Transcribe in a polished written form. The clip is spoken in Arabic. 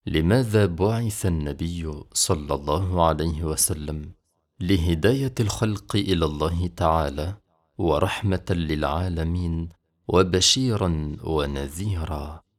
لماذا بعث النبي صلى الله عليه وسلم؟ لهداية الخلق إلى الله تعالى، ورحمة للعالمين، وبشيرا ونذيرا.